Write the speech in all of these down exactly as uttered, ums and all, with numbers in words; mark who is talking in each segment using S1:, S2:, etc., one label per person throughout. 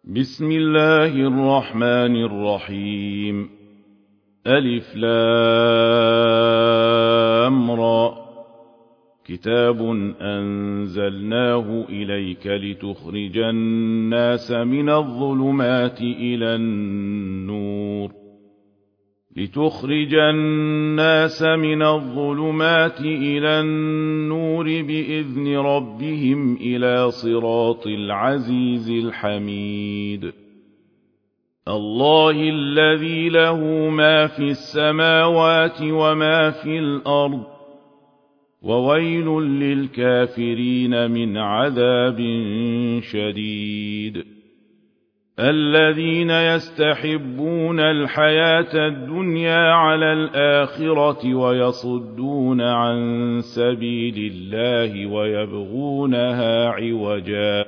S1: بسم الله الرحمن الرحيم. ألف لام را. كتاب أنزلناه إليك لتخرج الناس من الظلمات إلى النور لتخرج الناس من الظلمات إلى النور بإذن ربهم إلى صراط العزيز الحميد. الله الذي له ما في السماوات وما في الأرض، وويل للكافرين من عذاب شديد. الذين يستحبون الحياة الدنيا على الآخرة ويصدون عن سبيل الله ويبغونها عوجا،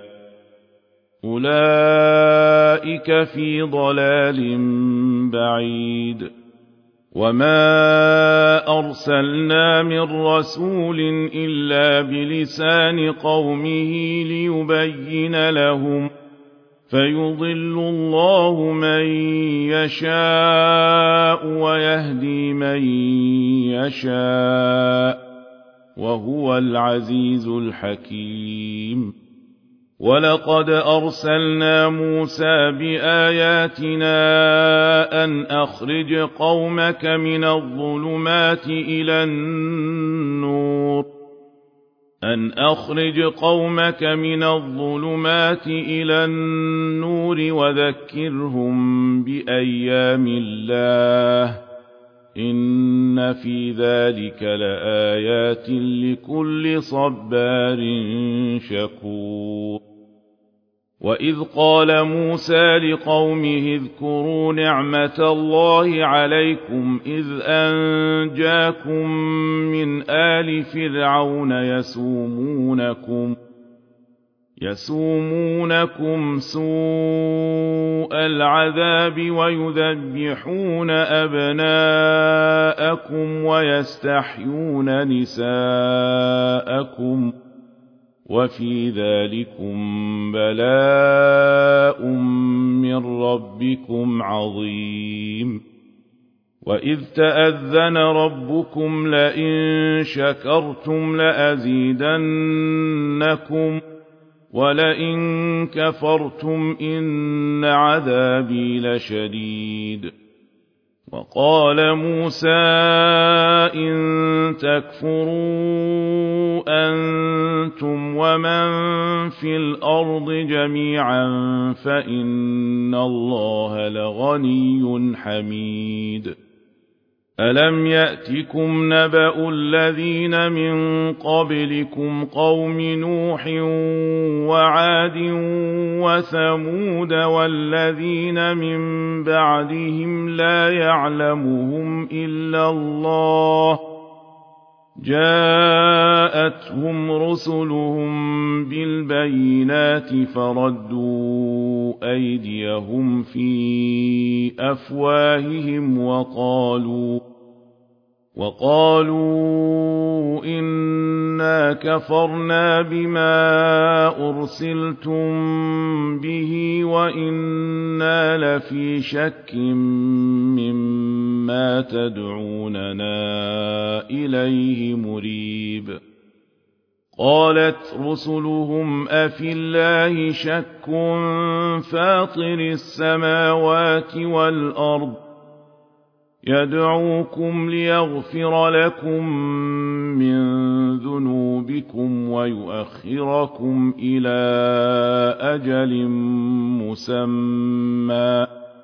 S1: أولئك في ضلال بعيد. وما أرسلنا من رسول إلا بلسان قومه ليبين لهم، فيضل الله من يشاء ويهدي من يشاء، وهو العزيز الحكيم. ولقد أرسلنا موسى بآياتنا أن أخرج قومك من الظلمات إلى النور أن أخرج قومك من الظلمات إلى النور وذكرهم بأيام الله، إن في ذلك لآيات لكل صبار شكور. وإذ قال موسى لقومه اذكروا نعمة الله عليكم إذ أنجاكم من آل فرعون يسومونكم يسومونكم سوء العذاب ويذبحون أبناءكم ويستحيون نساءكم، وفي ذلكم بلاء من ربكم عظيم. وإذ تأذن ربكم لئن شكرتم لأزيدنكم ولئن كفرتم إن عذابي لشديد. وقال موسى إن تكفروا أنتم ومن في الأرض جميعا فإن الله لغني حميد. ألم يأتكم نبأ الذين من قبلكم قوم نوح وعاد وثمود والذين من بعدهم لا يعلمهم إلا الله، جاءتهم رسلهم بالبينات فردوا أيديهم في أفواههم وقالوا وقالوا إنا كفرنا بما أرسلتم به وإنا لفي شك مما تدعوننا إليه مريب. قالت رسلهم أفي الله شك فاطر السماوات والأرض يدعوكم ليغفر لكم من ذنوبكم ويؤخركم إلى أجل مسمى،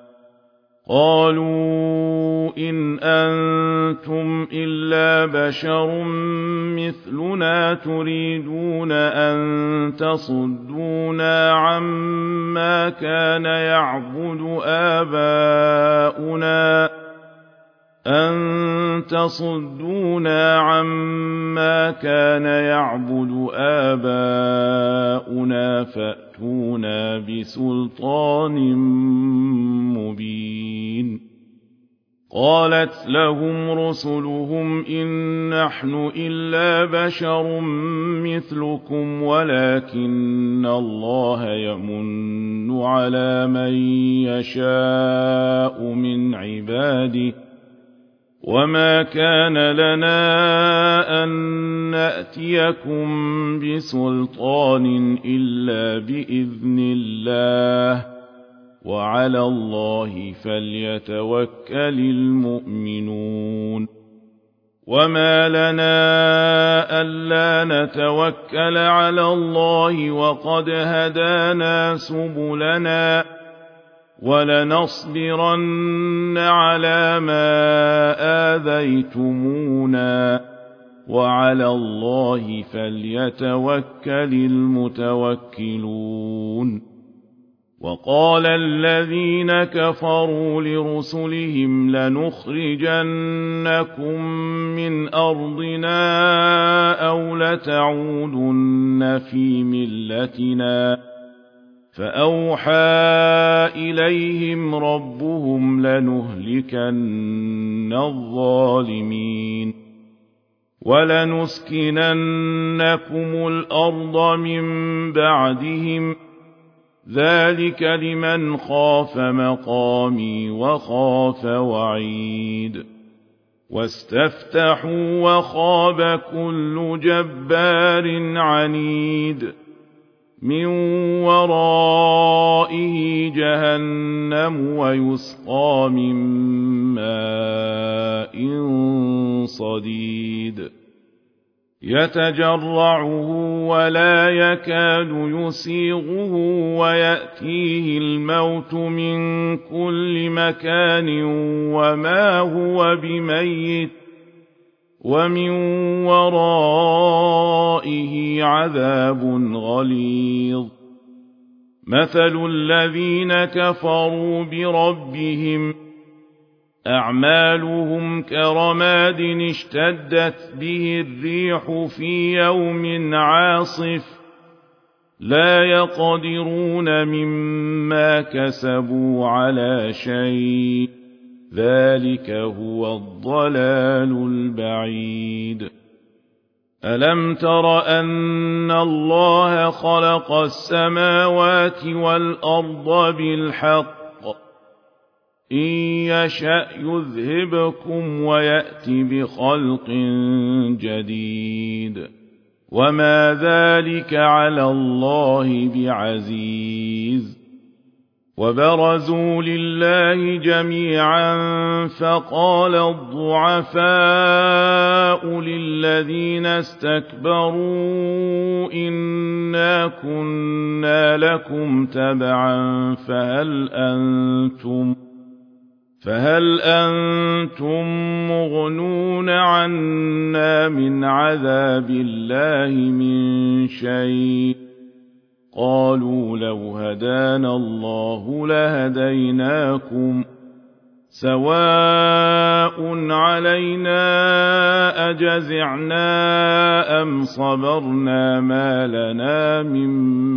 S1: قالوا إن أنتم إلا بشر مثلنا تريدون أن تصدونا عما كان يعبد آباؤنا أن تصدونا عما كان يعبد آباؤنا فأتونا بسلطان مبين. قالت لهم رسلهم إن نحن إلا بشر مثلكم ولكن الله يمن على من يشاء من عباده وما كان لنا أن نأتيكم بسلطان إلا بإذن الله وعلى الله فليتوكل المؤمنون وما لنا ألا نتوكل على الله وقد هدانا سبلنا ولنصبرن على ما آذيتمونا وعلى الله فليتوكل المتوكلون وقال الذين كفروا لرسلهم لنخرجنكم من أرضنا أو لتعودن في ملتنا فأوحى إليهم ربهم لنهلكن الظالمين ولنسكننكم الأرض من بعدهم ذلك لمن خاف مقامي وخاف وعيد واستفتحوا وخاب كل جبار عنيد من ورائه جهنم ويسقى من ماء صديد يتجرعه ولا يكاد يسيغه ويأتيه الموت من كل مكان وما هو بميت ومن ورائه عذاب غليظ مثل الذين كفروا بربهم أعمالهم كرماد اشتدت به الريح في يوم عاصف لا يقدرون مما كسبوا على شيء ذلك هو الضلال البعيد ألم تر أن الله خلق السماوات والأرض بالحق إن يشأ يذهبكم ويأت بخلق جديد وما ذلك على الله بعزيز وبرزوا لله جميعا فقال الضعفاء للذين استكبروا إنا كنا لكم تبعا فهل أنتم فهل أنتم مغنون عنا من عذاب الله من شيء قالوا لو هدانا الله لهديناكم سواء علينا أجزعنا أم صبرنا ما لنا من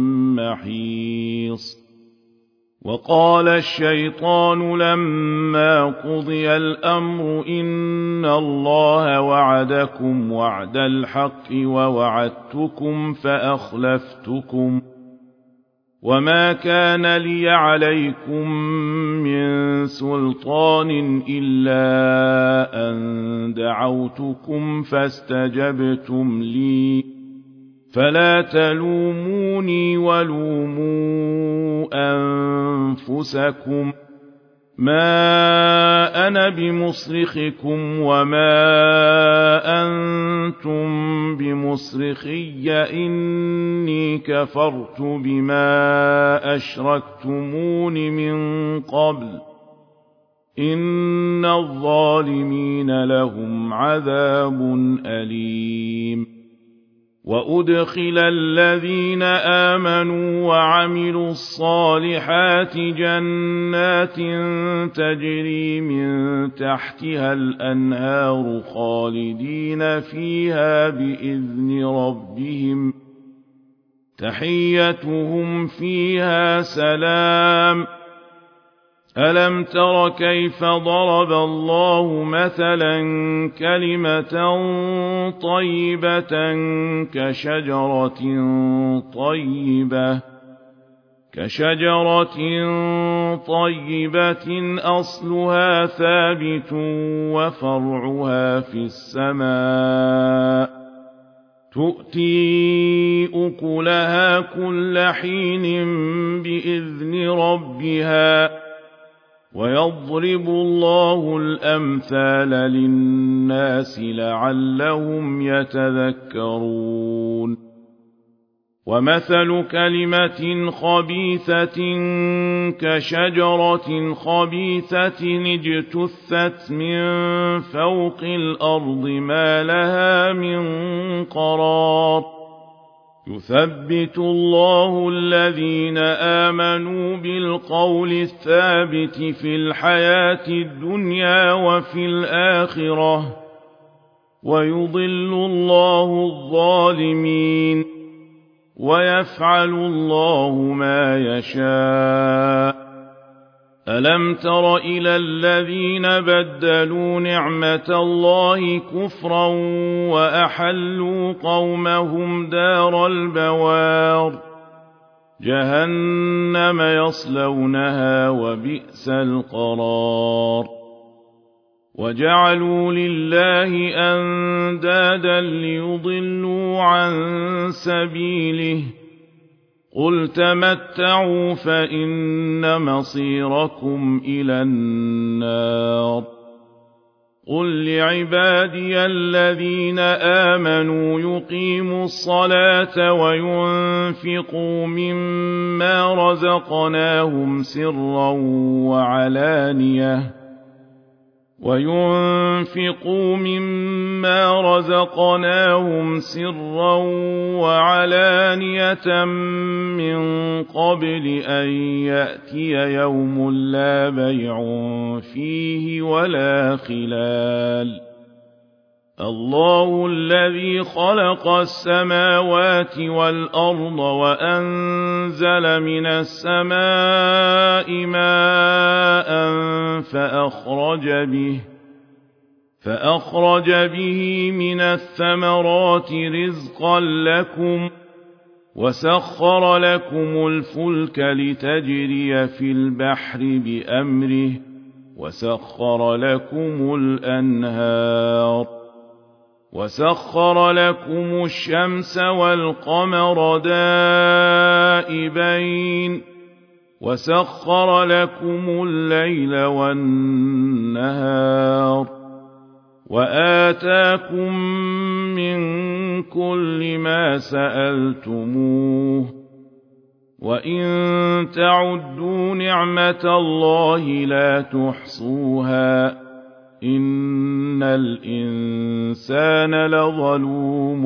S1: محيص وقال الشيطان لما قضي الأمر إن الله وعدكم وعد الحق ووعدتكم فأخلفتكم وما كان لي عليكم من سلطان إلا أن دعوتكم فاستجبتم لي فلا تلوموني ولوموا أنفسكم ما أنا بمصرخكم وما أنتم بمصرخي إني كفرت بما أشركتمون من قبل إن الظالمين لهم عذاب أليم وأدخل الذين آمنوا وعملوا الصالحات جنات تجري من تحتها الأنهار خالدين فيها بإذن ربهم تحيتهم فيها سلام ألم تر كيف ضرب الله مثلا كلمة طيبة كشجرة طيبة كشجرة طيبة أصلها ثابت وفرعها في السماء تؤتي أكلها كل حين بإذن ربها ويضرب الله الأمثال للناس لعلهم يتذكرون ومثل كلمة خبيثة كشجرة خبيثة اجتثت من فوق الأرض ما لها من قرار يثبت الله الذين آمنوا بالقول الثابت في الحياة الدنيا وفي الآخرة ويضل الله الظالمين ويفعل الله ما يشاء ألم تر إلى الذين بدلوا نعمة الله كفرا وأحلوا قومهم دار البوار جهنم يصلونها وبئس القرار وجعلوا لله أندادا ليضلوا عن سبيله قل تمتعوا فإن مصيركم إلى النار قل لعبادي الذين آمنوا يقيموا الصلاة وينفقوا مما رزقناهم سرا وعلانية وينفقوا مما رزقناهم سرا وعلانية من قبل أن يأتي يوم لا بيع فيه ولا خلال الله الذي خلق السماوات والأرض وأنزل من السماء ماء فأخرج به فأخرج به من الثمرات رزقا لكم وسخر لكم الفلك لتجري في البحر بأمره وسخر لكم الأنهار وسخر لكم الشمس والقمر دائبين وسخر لكم الليل والنهار وآتاكم من كل ما سألتموه وإن تعدوا نعمة الله لا تحصوها إن الإنسان لظلوم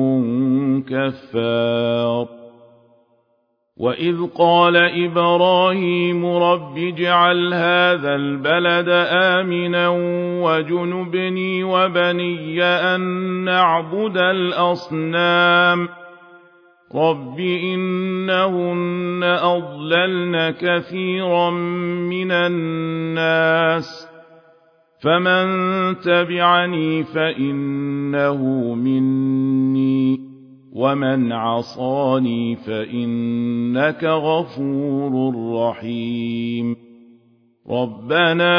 S1: كفار وإذ قال إبراهيم رب اجعل هذا البلد آمنا وجنبني وبني أن نعبد الأصنام رب إنهن أضللن كثيرا من الناس فمن تبعني فإنه مني ومن عصاني فإنك غفور رحيم ربنا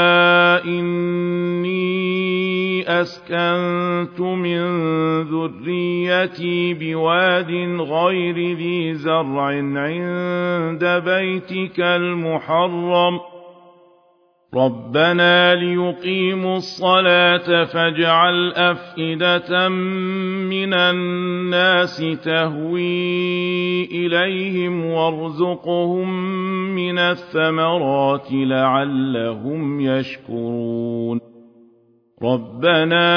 S1: إني أسكنت من ذريتي بواد غير ذي زرع عند بيتك المحرم ربنا ليقيموا الصلاة فاجعل أفئدة من الناس تهوي إليهم وارزقهم من الثمرات لعلهم يشكرون ربنا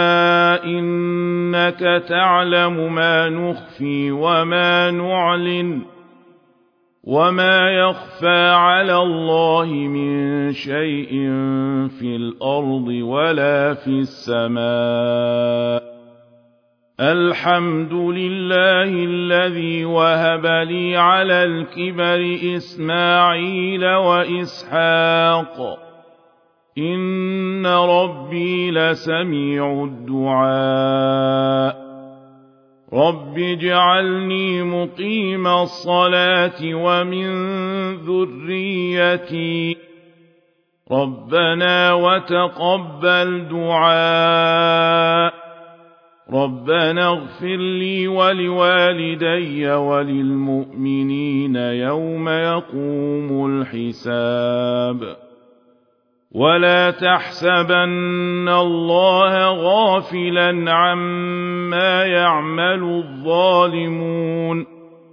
S1: إنك تعلم ما نخفي وما نعلن وما يخفى على الله من شيء في الأرض ولا في السماء الحمد لله الذي وهب لي على الكبر إسماعيل وإسحاق إن ربي لسميع الدعاء رب اجعلني مقيم الصلاة ومن ذريتي ربنا وتقبل دعاء ربنا اغفر لي ولوالدي وللمؤمنين يوم يقوم الحساب ولا تحسبن الله غافلا عما يعمل الظالمون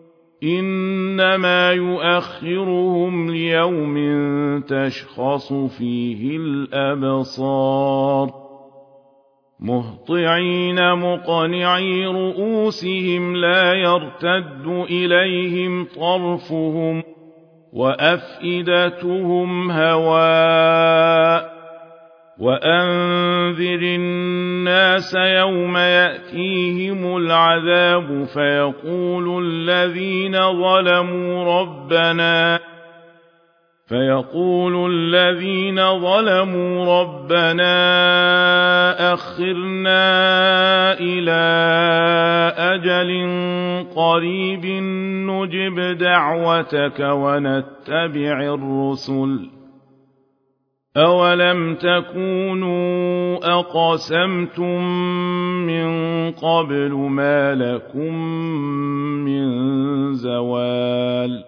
S1: إنما يؤخرهم ليوم تشخص فيه الأبصار مهطعين مقنعي رؤوسهم لا يرتد إليهم طرفهم وأفئدتهم هواء وأنذر الناس يوم يأتيهم العذاب فيقول الذين ظلموا ربنا فيقول الذين ظلموا ربنا أخرنا إلى أجل قريب نجب دعوتك ونتبع الرسل أولم تكونوا أقسمتم من قبل ما لكم من زوال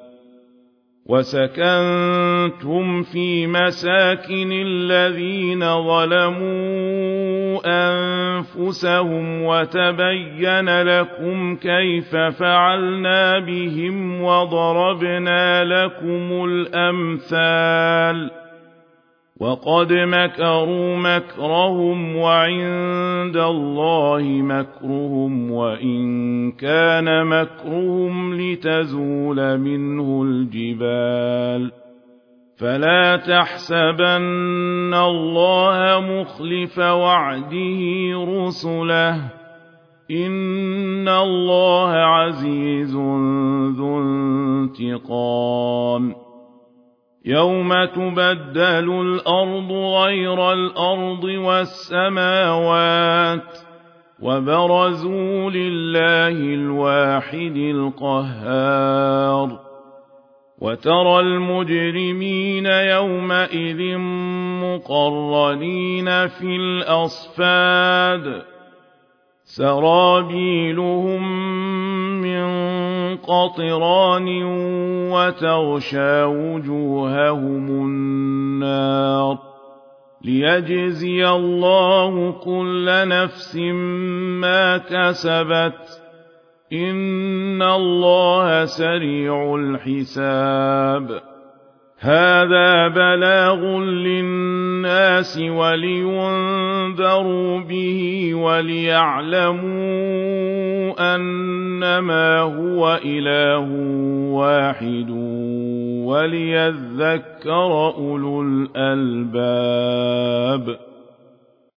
S1: وسكنتم في مساكن الذين ظلموا أنفسهم وتبين لكم كيف فعلنا بهم وضربنا لكم الأمثال وقد مكروا مكرهم وعند الله مكرهم وإن كان مكرهم لتزول منه الجبال فلا تحسبن الله مخلف وعده رسله إن الله عزيز ذو انتقام يوم تبدل الأرض غير الأرض والسماوات وبرزوا لله الواحد القهار وترى المجرمين يومئذ مقرنين في الأصفاد سرابيلهم من قطران وتغشى وجوههم النار ليجزي الله كل نفس ما كسبت إن الله سريع الحساب هذا بلاغ للناس ولينذروا به وليعلموا أنما هو إله واحد وليذكر أولو الألباب